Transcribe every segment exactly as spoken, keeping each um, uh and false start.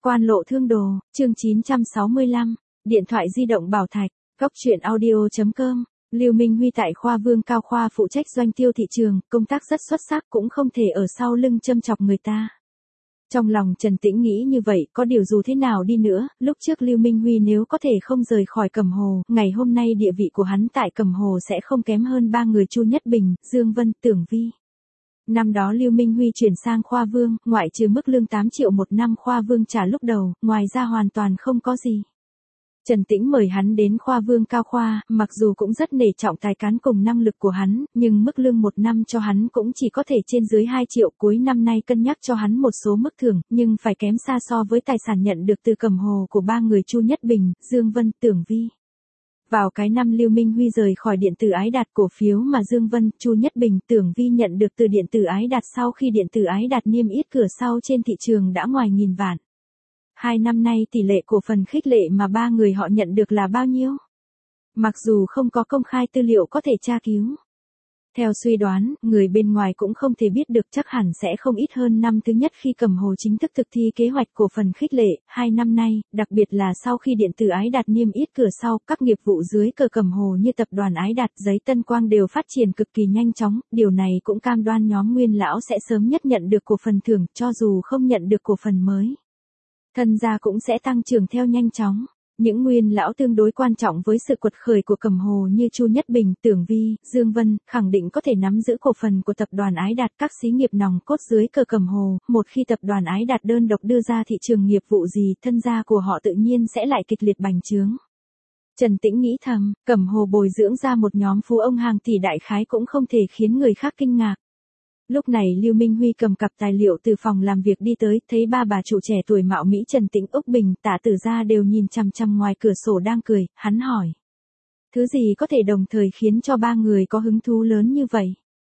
Quan lộ thương đồ, chương chín trăm sáu mươi lăm, điện thoại di động bảo thạch, góc truyện audio chấm com. Lưu Minh Huy tại khoa Vương Cao khoa phụ trách doanh tiêu thị trường, công tác rất xuất sắc cũng không thể ở sau lưng châm chọc người ta. Trong lòng Trần Tĩnh nghĩ như vậy, có điều dù thế nào đi nữa, lúc trước Lưu Minh Huy nếu có thể không rời khỏi Cẩm Hồ, ngày hôm nay địa vị của hắn tại Cẩm Hồ sẽ không kém hơn ba người Chu Nhất Bình, Dương Vân, Tưởng Vi. Năm đó Lưu Minh Huy chuyển sang khoa Vương, ngoại trừ mức lương tám triệu một năm khoa Vương trả lúc đầu, ngoài ra hoàn toàn không có gì. Trần Tĩnh mời hắn đến khoa Vương Cao khoa, mặc dù cũng rất nể trọng tài cán cùng năng lực của hắn, nhưng mức lương một năm cho hắn cũng chỉ có thể trên dưới hai triệu, cuối năm nay cân nhắc cho hắn một số mức thưởng, nhưng phải kém xa so với tài sản nhận được từ Cẩm Hồ của ba người Chu Nhất Bình, Dương Vân, Tưởng Vi. Vào cái năm Lưu Minh Huy rời khỏi điện tử Ái Đạt, cổ phiếu mà Dương Vân, Chu Nhất Bình, Tưởng Vi nhận được từ điện tử Ái Đạt sau khi điện tử Ái Đạt niêm yết cửa sau trên thị trường đã ngoài nghìn vạn. Hai năm nay tỷ lệ cổ phần khích lệ mà ba người họ nhận được là bao nhiêu? Mặc dù không có công khai tư liệu có thể tra cứu. Theo suy đoán, người bên ngoài cũng không thể biết được, chắc hẳn sẽ không ít hơn năm thứ nhất khi Cẩm Hồ chính thức thực thi kế hoạch cổ phần khích lệ. Hai năm nay, đặc biệt là sau khi điện tử Ái Đạt niêm yết cửa sau, các nghiệp vụ dưới cờ Cẩm Hồ như tập đoàn Ái Đạt, giấy Tân Quang đều phát triển cực kỳ nhanh chóng, điều này cũng cam đoan nhóm Nguyên lão sẽ sớm nhất nhận được cổ phần thưởng, cho dù không nhận được cổ phần mới. Thân gia cũng sẽ tăng trưởng theo nhanh chóng. Những nguyên lão tương đối quan trọng với sự quật khởi của Cẩm Hồ như Chu Nhất Bình, Tưởng Vi, Dương Vân, khẳng định có thể nắm giữ cổ phần của tập đoàn Ái Đạt, các xí nghiệp nòng cốt dưới cờ Cẩm Hồ. Một khi tập đoàn Ái Đạt đơn độc đưa ra thị trường nghiệp vụ gì, thân gia của họ tự nhiên sẽ lại kịch liệt bành trướng. Trần Tĩnh nghĩ thầm, Cẩm Hồ bồi dưỡng ra một nhóm phú ông hàng tỷ đại khái cũng không thể khiến người khác kinh ngạc. Lúc này Lưu Minh Huy cầm cặp tài liệu từ phòng làm việc đi tới, thấy ba bà chủ trẻ tuổi mạo Mỹ Trần Tĩnh, Úc Bình, Tạ Tử Gia đều nhìn chằm chằm ngoài cửa sổ đang cười, hắn hỏi. Thứ gì có thể đồng thời khiến cho ba người có hứng thú lớn như vậy?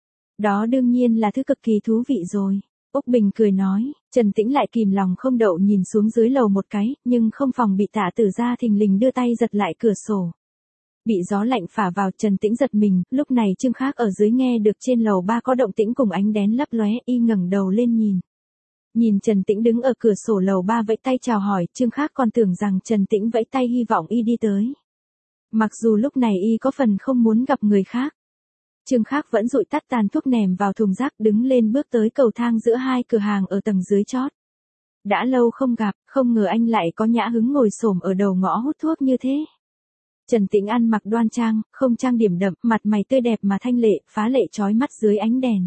Đó đương nhiên là thứ cực kỳ thú vị rồi. Úc Bình cười nói, Trần Tĩnh lại kìm lòng không đậu nhìn xuống dưới lầu một cái, nhưng không phòng bị Tạ Tử Gia thình lình đưa tay giật lại cửa sổ. Bị gió lạnh phả vào, Trần Tĩnh giật mình, lúc này Trương Khác ở dưới nghe được trên lầu ba có động tĩnh cùng ánh đèn lấp lóe, y ngẩng đầu lên nhìn. Nhìn Trần Tĩnh đứng ở cửa sổ lầu ba vẫy tay chào hỏi, Trương Khác còn tưởng rằng Trần Tĩnh vẫy tay hy vọng y đi tới. Mặc dù lúc này y có phần không muốn gặp người khác. Trương Khác vẫn dụi tắt tàn thuốc ném vào thùng rác, đứng lên bước tới cầu thang giữa hai cửa hàng ở tầng dưới chót. Đã lâu không gặp, không ngờ anh lại có nhã hứng ngồi xổm ở đầu ngõ hút thuốc như thế. Trần Tĩnh ăn mặc đoan trang, không trang điểm đậm, mặt mày tươi đẹp mà thanh lệ, phá lệ chói mắt dưới ánh đèn.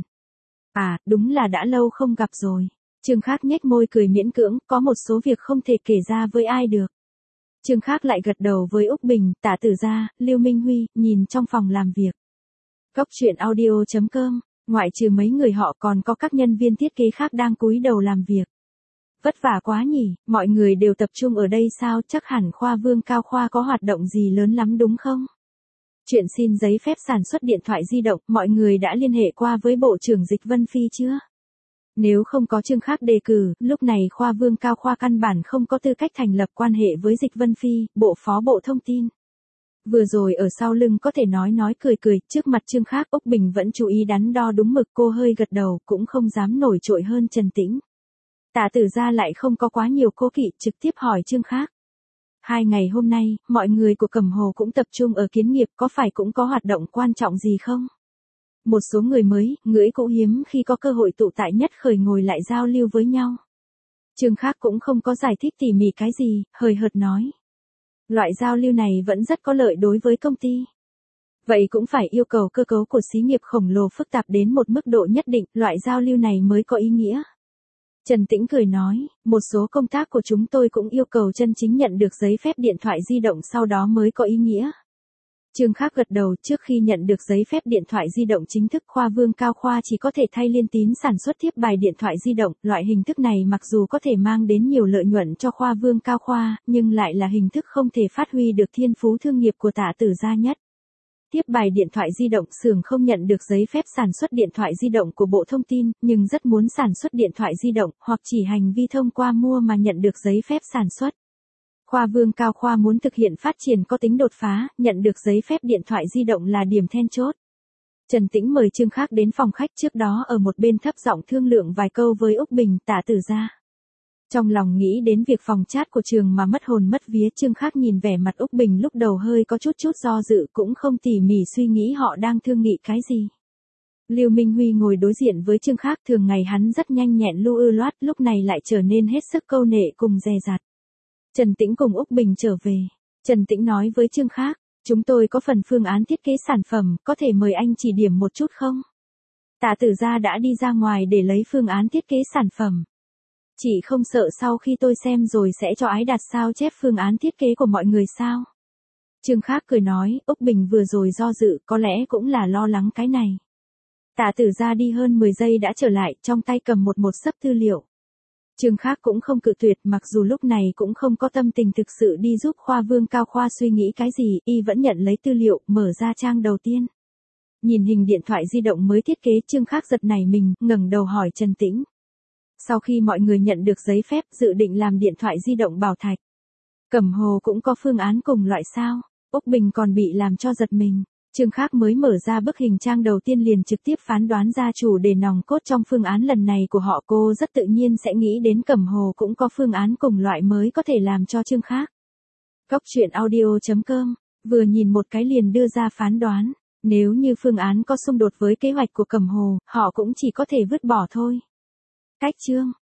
À, đúng là đã lâu không gặp rồi. Trương Khác nhếch môi cười miễn cưỡng, có một số việc không thể kể ra với ai được. Trương Khác lại gật đầu với Úc Bình, Tạ Tử Gia, Lưu Minh Huy, nhìn trong phòng làm việc. Góc truyện audio chấm com, ngoại trừ mấy người họ còn có các nhân viên thiết kế khác đang cúi đầu làm việc. Vất vả quá nhỉ, mọi người đều tập trung ở đây sao, chắc hẳn khoa Vương Cao khoa có hoạt động gì lớn lắm đúng không? Chuyện xin giấy phép sản xuất điện thoại di động, mọi người đã liên hệ qua với Bộ trưởng Dịch Vân Phi chưa? Nếu không có Trương Khác đề cử, lúc này khoa Vương Cao khoa căn bản không có tư cách thành lập quan hệ với Dịch Vân Phi, Bộ Phó Bộ Thông tin. Vừa rồi ở sau lưng có thể nói nói cười cười, trước mặt Trương Khác, Úc Bình vẫn chú ý đắn đo đúng mực, cô hơi gật đầu, cũng không dám nổi trội hơn Trần Tĩnh. Tạ Tử Gia lại không có quá nhiều cố kỵ, trực tiếp hỏi Trương Khác. Hai ngày hôm nay, mọi người của Cẩm Hồ cũng tập trung ở kiến nghiệp, có phải cũng có hoạt động quan trọng gì không? Một số người mới, ngưỡi cũ hiếm khi có cơ hội tụ tại Nhất Khởi ngồi lại giao lưu với nhau. Trương Khác cũng không có giải thích tỉ mỉ cái gì, hời hợt nói. Loại giao lưu này vẫn rất có lợi đối với công ty. Vậy cũng phải yêu cầu cơ cấu của xí nghiệp khổng lồ phức tạp đến một mức độ nhất định, loại giao lưu này mới có ý nghĩa. Trần Tĩnh cười nói, một số công tác của chúng tôi cũng yêu cầu chân chính nhận được giấy phép điện thoại di động sau đó mới có ý nghĩa. Trương Khác gật đầu, trước khi nhận được giấy phép điện thoại di động chính thức, khoa Vương Cao khoa chỉ có thể thay liên tín sản xuất thiếp bài điện thoại di động, loại hình thức này mặc dù có thể mang đến nhiều lợi nhuận cho khoa Vương Cao khoa, nhưng lại là hình thức không thể phát huy được thiên phú thương nghiệp của Tạ Tử Gia nhất. Tiếp bài điện thoại di động, xưởng không nhận được giấy phép sản xuất điện thoại di động của Bộ Thông tin, nhưng rất muốn sản xuất điện thoại di động, hoặc chỉ hành vi thông qua mua mà nhận được giấy phép sản xuất. Khoa Vương Cao khoa muốn thực hiện phát triển có tính đột phá, nhận được giấy phép điện thoại di động là điểm then chốt. Trần Tĩnh mời Trương Khác đến phòng khách, trước đó ở một bên thấp giọng thương lượng vài câu với Úc Bình, Tạ Tử Gia. Trong lòng nghĩ đến việc phòng chat của trường mà mất hồn mất vía, Trương Khác nhìn vẻ mặt Úc Bình lúc đầu hơi có chút chút do dự, cũng không tỉ mỉ suy nghĩ họ đang thương nghị cái gì. Lưu Minh Huy ngồi đối diện với Trương Khác, thường ngày hắn rất nhanh nhẹn lưu ư loát, lúc này lại trở nên hết sức câu nệ cùng dè dặt. Trần Tĩnh cùng Úc Bình trở về. Trần Tĩnh nói với Trương Khác, chúng tôi có phần phương án thiết kế sản phẩm, có thể mời anh chỉ điểm một chút không? Tạ Tử Gia đã đi ra ngoài để lấy phương án thiết kế sản phẩm. Chị không sợ sau khi tôi xem rồi sẽ cho Ái Đạt sao chép phương án thiết kế của mọi người sao? Trương Khác cười nói, Úc Bình vừa rồi do dự, có lẽ cũng là lo lắng cái này. Tạ Tử Gia đi hơn mười giây đã trở lại, trong tay cầm một một xấp tư liệu. Trương Khác cũng không cự tuyệt, mặc dù lúc này cũng không có tâm tình thực sự đi giúp Khoa Vương Cao Khoa suy nghĩ cái gì, y vẫn nhận lấy tư liệu, mở ra trang đầu tiên. Nhìn hình điện thoại di động mới thiết kế, Trương Khác giật nảy mình, ngẩng đầu hỏi Trần Tĩnh. Sau khi mọi người nhận được giấy phép dự định làm điện thoại di động bảo thạch, Cẩm Hồ cũng có phương án cùng loại sao? Úc Bình còn bị làm cho giật mình. Trương Khác mới mở ra bức hình trang đầu tiên liền trực tiếp phán đoán ra chủ đề nòng cốt trong phương án lần này của họ, cô rất tự nhiên sẽ nghĩ đến Cẩm Hồ cũng có phương án cùng loại mới có thể làm cho Trương Khác. Cóc truyện audio chấm com, vừa nhìn một cái liền đưa ra phán đoán, nếu như phương án có xung đột với kế hoạch của Cẩm Hồ, họ cũng chỉ có thể vứt bỏ thôi. Cách chương